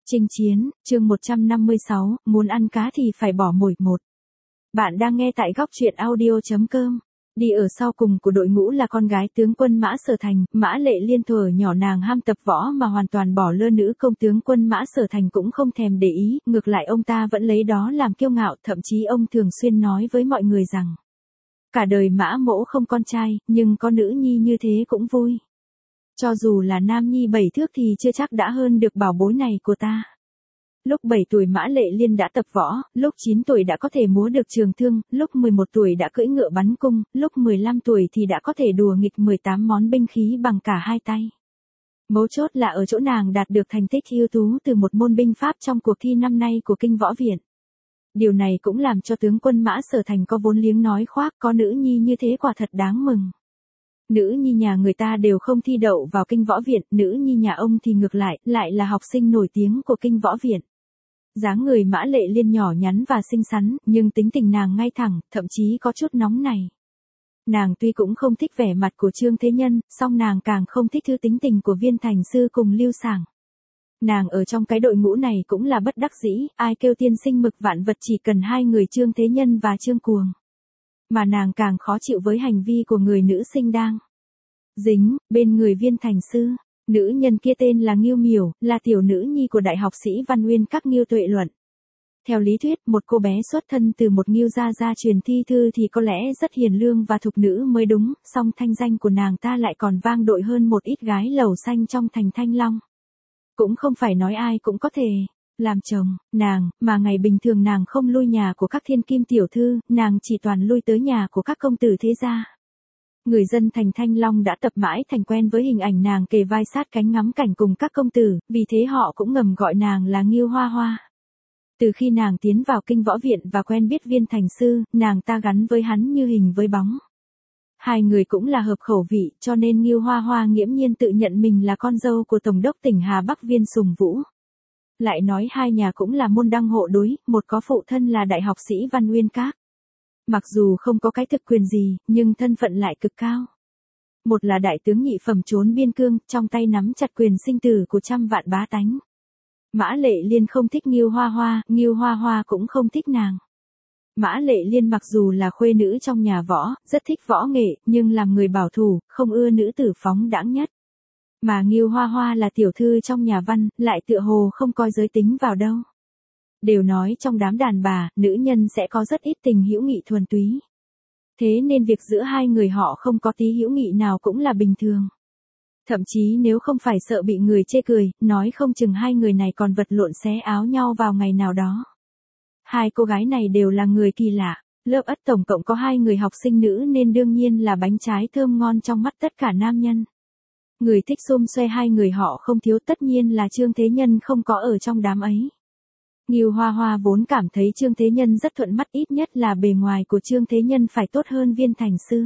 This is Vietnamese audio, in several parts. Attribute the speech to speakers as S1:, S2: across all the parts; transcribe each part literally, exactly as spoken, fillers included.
S1: Chinh chiến, chương một trăm năm mươi sáu, muốn ăn cá thì phải bỏ mồi một. Bạn đang nghe tại góc truyện audio.com. Đi ở sau cùng của đội ngũ là con gái tướng quân Mã Sở Thành, Mã Lệ Liên thuở nhỏ nàng ham tập võ mà hoàn toàn bỏ lơ nữ công tướng quân Mã Sở Thành cũng không thèm để ý, ngược lại ông ta vẫn lấy đó làm kiêu ngạo, thậm chí ông thường xuyên nói với mọi người rằng cả đời Mã Mỗ không con trai, nhưng có nữ nhi như thế cũng vui. Cho dù là nam nhi bảy thước thì chưa chắc đã hơn được bảo bối này của ta. Lúc bảy tuổi Mã Lệ Liên đã tập võ, lúc chín tuổi đã có thể múa được trường thương, lúc mười một tuổi đã cưỡi ngựa bắn cung, lúc mười lăm tuổi thì đã có thể đùa nghịch mười tám món binh khí bằng cả hai tay. Mấu chốt là ở chỗ nàng đạt được thành tích ưu tú từ một môn binh pháp trong cuộc thi năm nay của Kinh Võ Viện. Điều này cũng làm cho tướng quân Mã Sở Thành có vốn liếng nói khoác, có nữ nhi như thế quả thật đáng mừng. Nữ nhi nhà người ta đều không thi đậu vào Kinh Võ Viện, nữ nhi nhà ông thì ngược lại, lại là học sinh nổi tiếng của Kinh Võ Viện. Dáng người Mã Lệ Liên nhỏ nhắn và xinh xắn, nhưng tính tình nàng ngay thẳng, thậm chí có chút nóng này. Nàng tuy cũng không thích vẻ mặt của Trương Thế Nhân, song nàng càng không thích thứ tính tình của Viên Thành Sư cùng Lưu Sảng. Nàng ở trong cái đội ngũ này cũng là bất đắc dĩ, ai kêu tiên sinh mực vạn vật chỉ cần hai người Trương Thế Nhân và Trương Cuồng. Mà nàng càng khó chịu với hành vi của người nữ sinh đang dính bên người Viên Thành Sư. Nữ nhân kia tên là Ngưu Miểu, là tiểu nữ nhi của đại học sĩ Văn Uyên Các Ngưu Tuệ Luận. Theo lý thuyết, một cô bé xuất thân từ một Ngưu gia gia truyền thi thư thì có lẽ rất hiền lương và thục nữ mới đúng, song thanh danh của nàng ta lại còn vang dội hơn một ít gái lầu xanh trong thành Thanh Long. Cũng không phải nói ai cũng có thể làm chồng nàng, mà ngày bình thường nàng không lui nhà của các thiên kim tiểu thư, nàng chỉ toàn lui tới nhà của các công tử thế gia. Người dân thành Thanh Long đã tập mãi thành quen với hình ảnh nàng kề vai sát cánh ngắm cảnh cùng các công tử, vì thế họ cũng ngầm gọi nàng là Ngưu Hoa Hoa. Từ khi nàng tiến vào Kinh Võ Viện và quen biết Viên Thành Sư, nàng ta gắn với hắn như hình với bóng. Hai người cũng là hợp khẩu vị, cho nên Ngưu Hoa Hoa nghiễm nhiên tự nhận mình là con dâu của Tổng đốc tỉnh Hà Bắc Viên Sùng Vũ. Lại nói hai nhà cũng là môn đăng hộ đối, một có phụ thân là đại học sĩ Văn Uyên Các. Mặc dù không có cái thực quyền gì, nhưng thân phận lại cực cao. Một là đại tướng nhị phẩm trốn biên cương, trong tay nắm chặt quyền sinh tử của trăm vạn bá tánh. Mã Lệ Liên không thích Ngưu Hoa Hoa, Ngưu Hoa Hoa cũng không thích nàng. Mã Lệ Liên mặc dù là khuê nữ trong nhà võ, rất thích võ nghệ, nhưng làm người bảo thủ, không ưa nữ tử phóng đãng nhất. Mà Ngưu Hoa Hoa là tiểu thư trong nhà văn, lại tựa hồ không coi giới tính vào đâu. Đều nói trong đám đàn bà, nữ nhân sẽ có rất ít tình hữu nghị thuần túy. Thế nên việc giữa hai người họ không có tí hữu nghị nào cũng là bình thường. Thậm chí nếu không phải sợ bị người chê cười, nói không chừng hai người này còn vật lộn xé áo nhau vào ngày nào đó. Hai cô gái này đều là người kỳ lạ, lớp ất tổng cộng có hai người học sinh nữ nên đương nhiên là bánh trái thơm ngon trong mắt tất cả nam nhân. Người thích xôm xoe hai người họ không thiếu, tất nhiên là Trương Thế Nhân không có ở trong đám ấy. Ngưu Hoa Hoa vốn cảm thấy Trương Thế Nhân rất thuận mắt, ít nhất là bề ngoài của Trương Thế Nhân phải tốt hơn Viên Thành Sư.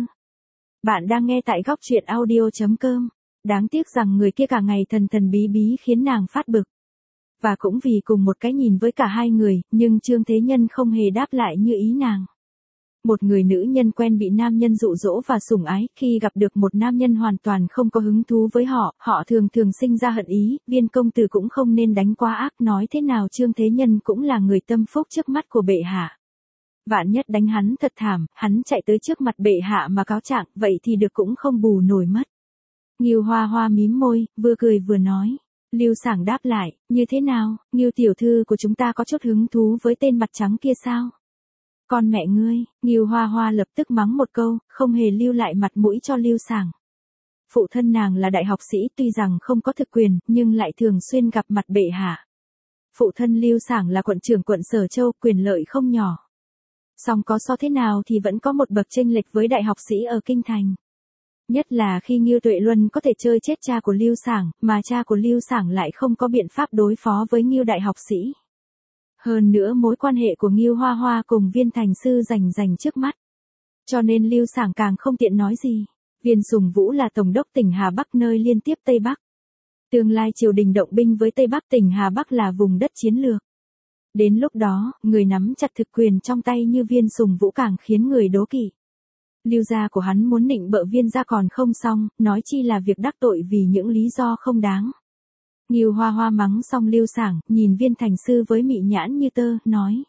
S1: Bạn đang nghe tại góc truyện audio.com. Đáng tiếc rằng người kia cả ngày thần thần bí bí khiến nàng phát bực. Và cũng vì cùng một cái nhìn với cả hai người, nhưng Trương Thế Nhân không hề đáp lại như ý nàng. Một người nữ nhân quen bị nam nhân dụ dỗ và sủng ái, khi gặp được một nam nhân hoàn toàn không có hứng thú với họ, họ thường thường sinh ra hận ý. Viên công tử cũng không nên đánh quá ác, nói thế nào Trương Thế Nhân cũng là người tâm phúc trước mắt của bệ hạ. Vạn nhất đánh hắn thật thảm, hắn chạy tới trước mặt bệ hạ mà cáo trạng, vậy thì được cũng không bù nổi mất. Ngưu Hoa Hoa mím môi, vừa cười vừa nói. Lưu Sảng đáp lại, như thế nào, Ngưu tiểu thư của chúng ta có chút hứng thú với tên mặt trắng kia sao? Con mẹ ngươi, Ngưu Hoa Hoa lập tức mắng một câu, không hề lưu lại mặt mũi cho Lưu Sảng. Phụ thân nàng là đại học sĩ, tuy rằng không có thực quyền, nhưng lại thường xuyên gặp mặt bệ hạ. Phụ thân Lưu Sảng là quận trưởng quận Sở Châu, quyền lợi không nhỏ. Song có so thế nào thì vẫn có một bậc chênh lệch với đại học sĩ ở Kinh Thành. Nhất là khi Ngưu Tuệ Luân có thể chơi chết cha của Lưu Sảng, mà cha của Lưu Sảng lại không có biện pháp đối phó với Ngưu đại học sĩ. Hơn nữa mối quan hệ của Ngưu Hoa Hoa cùng Viên Thành Sư rành rành trước mắt. Cho nên Lưu Sảng càng không tiện nói gì. Viên Sùng Vũ là tổng đốc tỉnh Hà Bắc nơi liên tiếp Tây Bắc. Tương lai triều đình động binh với Tây Bắc, tỉnh Hà Bắc là vùng đất chiến lược. Đến lúc đó, người nắm chặt thực quyền trong tay như Viên Sùng Vũ càng khiến người đố kỵ. Lưu gia của hắn muốn nịnh bợ Viên gia còn không xong, nói chi là việc đắc tội vì những lý do không đáng. Ngưu Hoa Hoa mắng xong Lưu Sảng, nhìn Viên Thành Sư với mị nhãn như tơ, nói.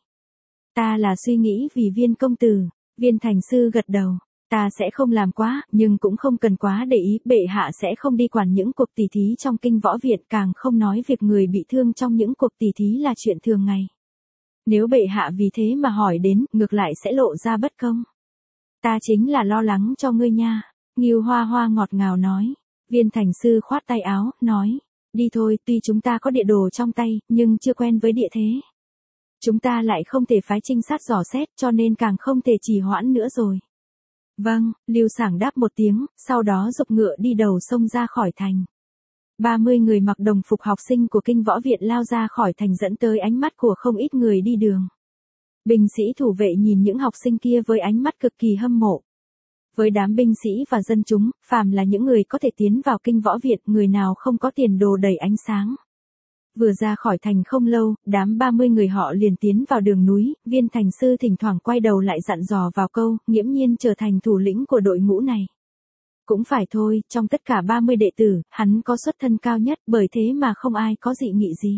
S1: Ta là suy nghĩ vì Viên công tử. Viên Thành Sư gật đầu. Ta sẽ không làm quá, nhưng cũng không cần quá để ý, bệ hạ sẽ không đi quản những cuộc tỉ thí trong kinh võ viện, càng không nói việc người bị thương trong những cuộc tỉ thí là chuyện thường ngày. Nếu bệ hạ vì thế mà hỏi đến, ngược lại sẽ lộ ra bất công. Ta chính là lo lắng cho ngươi nha. Ngưu Hoa Hoa ngọt ngào nói. Viên Thành Sư khoát tay áo, nói. Đi thôi, tuy chúng ta có địa đồ trong tay, nhưng chưa quen với địa thế. Chúng ta lại không thể phái trinh sát dò xét, cho nên càng không thể trì hoãn nữa rồi. Vâng, Lưu Sảng đáp một tiếng, sau đó giục ngựa đi đầu sông ra khỏi thành. ba mươi người mặc đồng phục học sinh của kinh võ viện lao ra khỏi thành dẫn tới ánh mắt của không ít người đi đường. Binh sĩ thủ vệ nhìn những học sinh kia với ánh mắt cực kỳ hâm mộ. Với đám binh sĩ và dân chúng, phàm là những người có thể tiến vào kinh võ viện, người nào không có tiền đồ đầy ánh sáng. Vừa ra khỏi thành không lâu, đám ba mươi người họ liền tiến vào đường núi, Viên Thành Sư thỉnh thoảng quay đầu lại dặn dò vào câu, nghiễm nhiên trở thành thủ lĩnh của đội ngũ này. Cũng phải thôi, trong tất cả ba mươi đệ tử, hắn có xuất thân cao nhất, bởi thế mà không ai có dị nghị gì.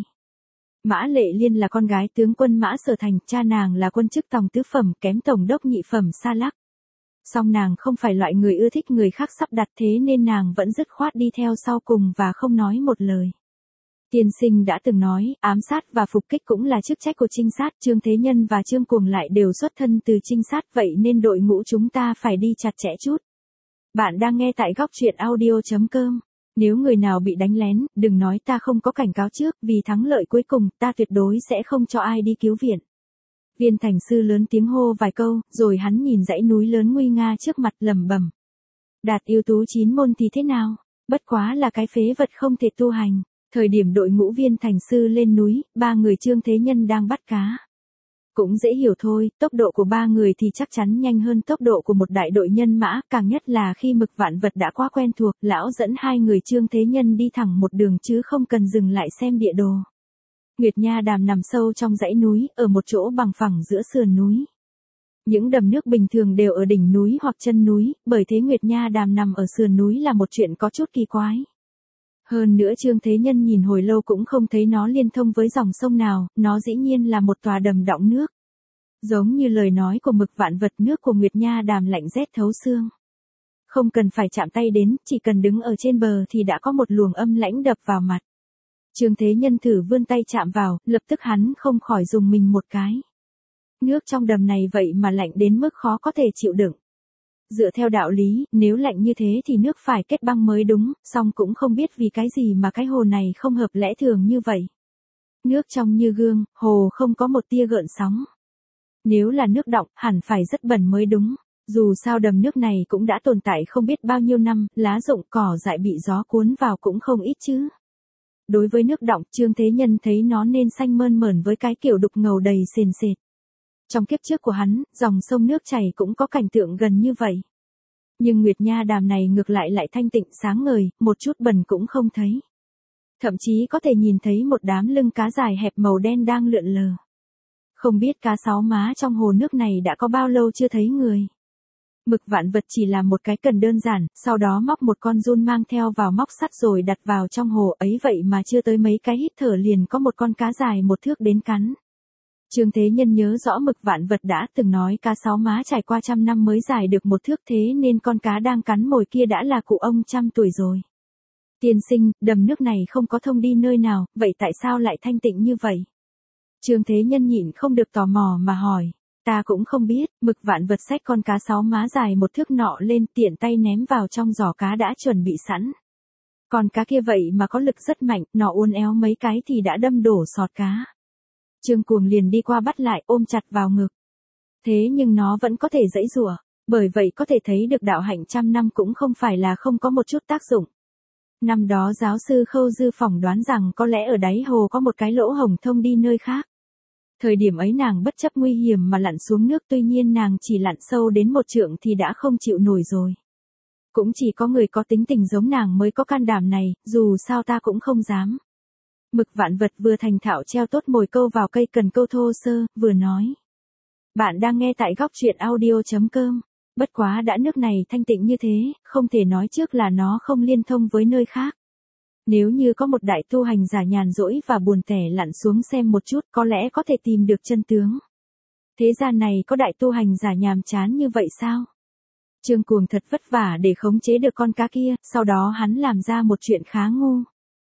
S1: Mã Lệ Liên là con gái tướng quân Mã Sở Thành, cha nàng là quân chức tòng tứ phẩm, kém tổng đốc nhị phẩm Sa Lắc. Song nàng không phải loại người ưa thích người khác sắp đặt, thế nên nàng vẫn dứt khoát đi theo sau cùng và không nói một lời. Tiên sinh đã từng nói, ám sát và phục kích cũng là chức trách của trinh sát, Trương Thế Nhân và Trương Cuồng lại đều xuất thân từ trinh sát, vậy nên đội ngũ chúng ta phải đi chặt chẽ chút. Bạn đang nghe tại góc truyện audio chấm com. Nếu người nào bị đánh lén, đừng nói ta không có cảnh cáo trước, vì thắng lợi cuối cùng, ta tuyệt đối sẽ không cho ai đi cứu viện. Viên Thành Sư lớn tiếng hô vài câu, rồi hắn nhìn dãy núi lớn nguy nga trước mặt lẩm bẩm. Đạt ưu tú chín môn thì thế nào? Bất quá là cái phế vật không thể tu hành. Thời điểm đội ngũ Viên Thành Sư lên núi, ba người Trương Thế Nhân đang bắt cá. Cũng dễ hiểu thôi, tốc độ của ba người thì chắc chắn nhanh hơn tốc độ của một đại đội nhân mã, càng nhất là khi Mực Vạn Vật đã quá quen thuộc, lão dẫn hai người Trương Thế Nhân đi thẳng một đường chứ không cần dừng lại xem địa đồ. Nguyệt Nha Đàm nằm sâu trong dãy núi, ở một chỗ bằng phẳng giữa sườn núi. Những đầm nước bình thường đều ở đỉnh núi hoặc chân núi, bởi thế Nguyệt Nha Đàm nằm ở sườn núi là một chuyện có chút kỳ quái. Hơn nữa Trương Thế Nhân nhìn hồi lâu cũng không thấy nó liên thông với dòng sông nào, nó dĩ nhiên là một tòa đầm đọng nước. Giống như lời nói của Mực Vạn Vật, nước của Nguyệt Nha Đàm lạnh rét thấu xương. Không cần phải chạm tay đến, chỉ cần đứng ở trên bờ thì đã có một luồng âm lãnh đập vào mặt. Trương Thế Nhân thử vươn tay chạm vào, lập tức hắn không khỏi rùng mình một cái. Nước trong đầm này vậy mà lạnh đến mức khó có thể chịu đựng. Dựa theo đạo lý, nếu lạnh như thế thì nước phải kết băng mới đúng, song cũng không biết vì cái gì mà cái hồ này không hợp lẽ thường như vậy. Nước trong như gương, hồ không có một tia gợn sóng. Nếu là nước đọng, hẳn phải rất bẩn mới đúng. Dù sao đầm nước này cũng đã tồn tại không biết bao nhiêu năm, lá rụng cỏ dại bị gió cuốn vào cũng không ít chứ. Đối với nước đọng, Trương Thế Nhân thấy nó nên xanh mơn mởn với cái kiểu đục ngầu đầy sền sệt. Trong kiếp trước của hắn, dòng sông nước chảy cũng có cảnh tượng gần như vậy. Nhưng Nguyệt Nha Đàm này ngược lại lại thanh tịnh sáng ngời, một chút bẩn cũng không thấy. Thậm chí có thể nhìn thấy một đám lưng cá dài hẹp màu đen đang lượn lờ. Không biết cá sáu má trong hồ nước này đã có bao lâu chưa thấy người. Mực Vạn Vật chỉ làm một cái cần đơn giản, sau đó móc một con giun mang theo vào móc sắt rồi đặt vào trong hồ ấy, vậy mà chưa tới mấy cái hít thở liền có một con cá dài một thước đến cắn. Trương Thế Nhân nhớ rõ Mực Vạn Vật đã từng nói cá sáu má trải qua trăm năm mới dài được một thước, thế nên con cá đang cắn mồi kia đã là cụ ông trăm tuổi rồi. Tiên sinh, đầm nước này không có thông đi nơi nào, vậy tại sao lại thanh tịnh như vậy? Trương Thế Nhân nhịn không được tò mò mà hỏi. Ta cũng không biết. Mực Vạn Vật xách con cá sáu má dài một thước nọ lên, tiện tay ném vào trong giỏ cá đã chuẩn bị sẵn. Con cá kia vậy mà có lực rất mạnh, nó uốn éo mấy cái thì đã đâm đổ sọt cá. Trương Cuồng liền đi qua bắt lại, ôm chặt vào ngực. Thế nhưng nó vẫn có thể giãy giụa, bởi vậy có thể thấy được đạo hạnh trăm năm cũng không phải là không có một chút tác dụng. Năm đó giáo sư Khâu Dư phỏng đoán rằng có lẽ ở đáy hồ có một cái lỗ hổng thông đi nơi khác. Thời điểm ấy nàng bất chấp nguy hiểm mà lặn xuống nước, tuy nhiên nàng chỉ lặn sâu đến một trượng thì đã không chịu nổi rồi. Cũng chỉ có người có tính tình giống nàng mới có can đảm này, dù sao ta cũng không dám. Mực Vạn Vật vừa thành thạo treo tốt mồi câu vào cây cần câu thô sơ, vừa nói. Bạn đang nghe tại góc truyện audio chấm com. Bất quá đã nước này thanh tịnh như thế, không thể nói trước là nó không liên thông với nơi khác. Nếu như có một đại tu hành giả nhàn rỗi và buồn tẻ lặn xuống xem một chút có lẽ có thể tìm được chân tướng. Thế gian này có đại tu hành giả nhàm chán như vậy sao? Trương Cuồng thật vất vả để khống chế được con cá kia, sau đó hắn làm ra một chuyện khá ngu.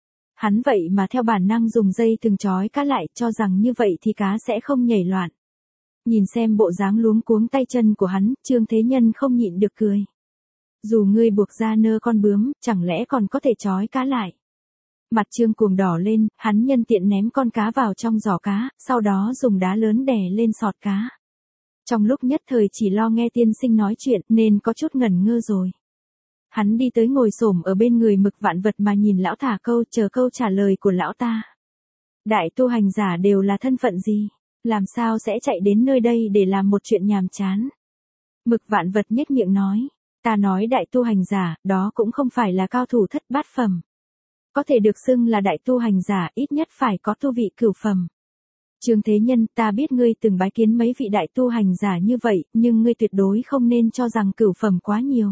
S1: Hắn vậy mà theo bản năng dùng dây thừng trói cá lại, cho rằng như vậy thì cá sẽ không nhảy loạn. Nhìn xem bộ dáng luống cuống tay chân của hắn, Trương Thế Nhân không nhịn được cười. Dù ngươi buộc ra nơ con bướm, chẳng lẽ còn có thể trói cá lại? Mặt Trương Cuồng đỏ lên, hắn nhân tiện ném con cá vào trong giỏ cá, sau đó dùng đá lớn đè lên sọt cá. Trong lúc nhất thời chỉ lo nghe tiên sinh nói chuyện nên có chút ngẩn ngơ rồi. Hắn đi tới ngồi xổm ở bên người Mực Vạn Vật mà nhìn lão thả câu, chờ câu trả lời của lão ta. Đại tu hành giả đều là thân phận gì? Làm sao sẽ chạy đến nơi đây để làm một chuyện nhàm chán? Mực Vạn Vật nhếch miệng nói. Ta nói đại tu hành giả, đó cũng không phải là cao thủ thất bát phẩm. Có thể được xưng là đại tu hành giả, ít nhất phải có tu vị cửu phẩm. Trương Thế Nhân, ta biết ngươi từng bái kiến mấy vị đại tu hành giả như vậy, nhưng ngươi tuyệt đối không nên cho rằng cửu phẩm quá nhiều.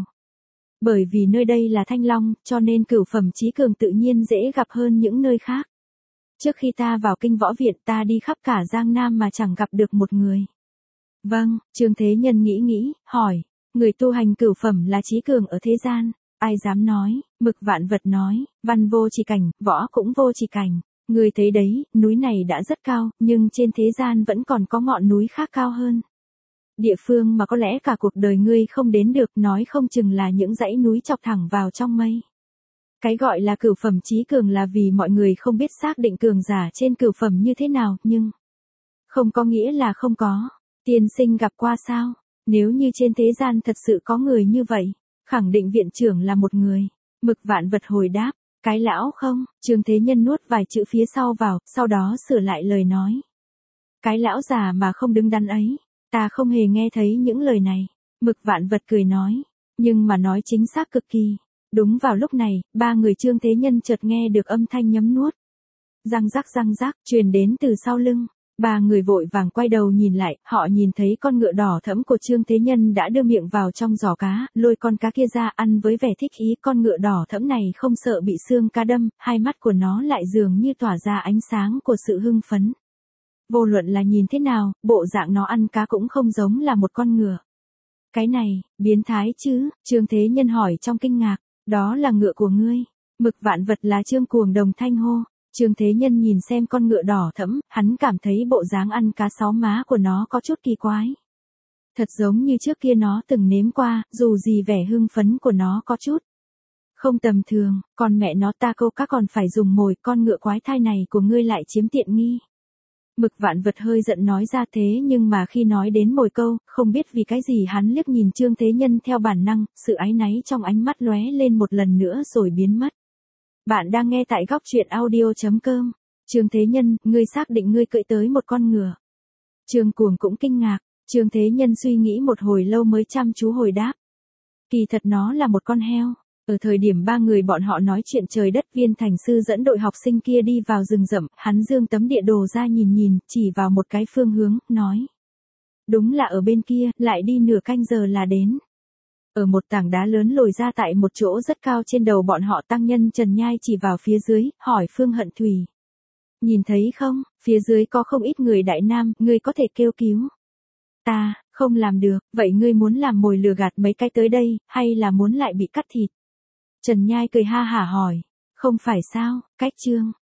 S1: Bởi vì nơi đây là Thanh Long, cho nên cửu phẩm chí cường tự nhiên dễ gặp hơn những nơi khác. Trước khi ta vào kinh võ viện ta đi khắp cả Giang Nam mà chẳng gặp được một người. Vâng, Trương Thế Nhân nghĩ nghĩ, hỏi, người tu hành cửu phẩm là chí cường ở thế gian, ai dám nói? Mực Vạn Vật nói, văn vô chỉ cảnh, võ cũng vô chỉ cảnh. Người thấy đấy, núi này đã rất cao, nhưng trên thế gian vẫn còn có ngọn núi khác cao hơn. Địa phương mà có lẽ cả cuộc đời ngươi không đến được, nói không chừng là những dãy núi chọc thẳng vào trong mây. Cái gọi là cửu phẩm chí cường là vì mọi người không biết xác định cường giả trên cửu phẩm như thế nào, nhưng không có nghĩa là không có. Tiên sinh gặp qua sao? Nếu như trên thế gian thật sự có người như vậy, khẳng định viện trưởng là một người. Mực Vạn Vật hồi đáp. Cái lão không? Trương Thế Nhân nuốt vài chữ phía sau vào, sau đó sửa lại lời nói. Cái lão già mà không đứng đắn ấy, ta không hề nghe thấy những lời này. Mực Vạn Vật cười nói, nhưng mà nói chính xác cực kỳ. Đúng vào lúc này, ba người Trương Thế Nhân chợt nghe được âm thanh nhấm nuốt. Răng rắc răng rắc, truyền đến từ sau lưng. Ba người vội vàng quay đầu nhìn lại, họ nhìn thấy con ngựa đỏ thẫm của Trương Thế Nhân đã đưa miệng vào trong giỏ cá, lôi con cá kia ra ăn với vẻ thích ý. Con ngựa đỏ thẫm này không sợ bị xương cá đâm, hai mắt của nó lại dường như tỏa ra ánh sáng của sự hưng phấn. Vô luận là nhìn thế nào, bộ dạng nó ăn cá cũng không giống là một con ngựa. Cái này, biến thái chứ? Trương Thế Nhân hỏi trong kinh ngạc, đó là ngựa của ngươi. Mực Vạn Vật là Trương Cuồng đồng thanh hô. Trương Thế Nhân nhìn xem con ngựa đỏ thẫm, hắn cảm thấy bộ dáng ăn cá sáu má của nó có chút kỳ quái. Thật giống như trước kia nó từng nếm qua, dù gì vẻ hưng phấn của nó có chút không tầm thường, còn mẹ nó ta câu cá còn phải dùng mồi, con ngựa quái thai này của ngươi lại chiếm tiện nghi. Mực Vạn Vật hơi giận nói ra thế, nhưng mà khi nói đến mồi câu, không biết vì cái gì hắn liếc nhìn Trương Thế Nhân theo bản năng, sự áy náy trong ánh mắt lóe lên một lần nữa rồi biến mất. Bạn đang nghe tại góc truyện audio chấm com. Trương Thế Nhân, ngươi xác định ngươi cưỡi tới một con ngựa? Trương Cuồng cũng kinh ngạc. Trương Thế Nhân suy nghĩ một hồi lâu mới chăm chú hồi đáp. Kỳ thật nó là một con heo. Ở thời điểm ba người bọn họ nói chuyện trời đất, Viên Thành Sư dẫn đội học sinh kia đi vào rừng rậm, hắn giương tấm địa đồ ra nhìn nhìn, chỉ vào một cái phương hướng, nói. Đúng là ở bên kia, lại đi nửa canh giờ là đến. Ở một tảng đá lớn lồi ra tại một chỗ rất cao trên đầu bọn họ, tăng nhân Trần Nhai chỉ vào phía dưới, hỏi Phương Hận Thủy. Nhìn thấy không, phía dưới có không ít người Đại Nam, ngươi có thể kêu cứu. Ta, không làm được, vậy ngươi muốn làm mồi lừa gạt mấy cái tới đây, hay là muốn lại bị cắt thịt? Trần Nhai cười ha hả hỏi. Không phải sao, cách Trương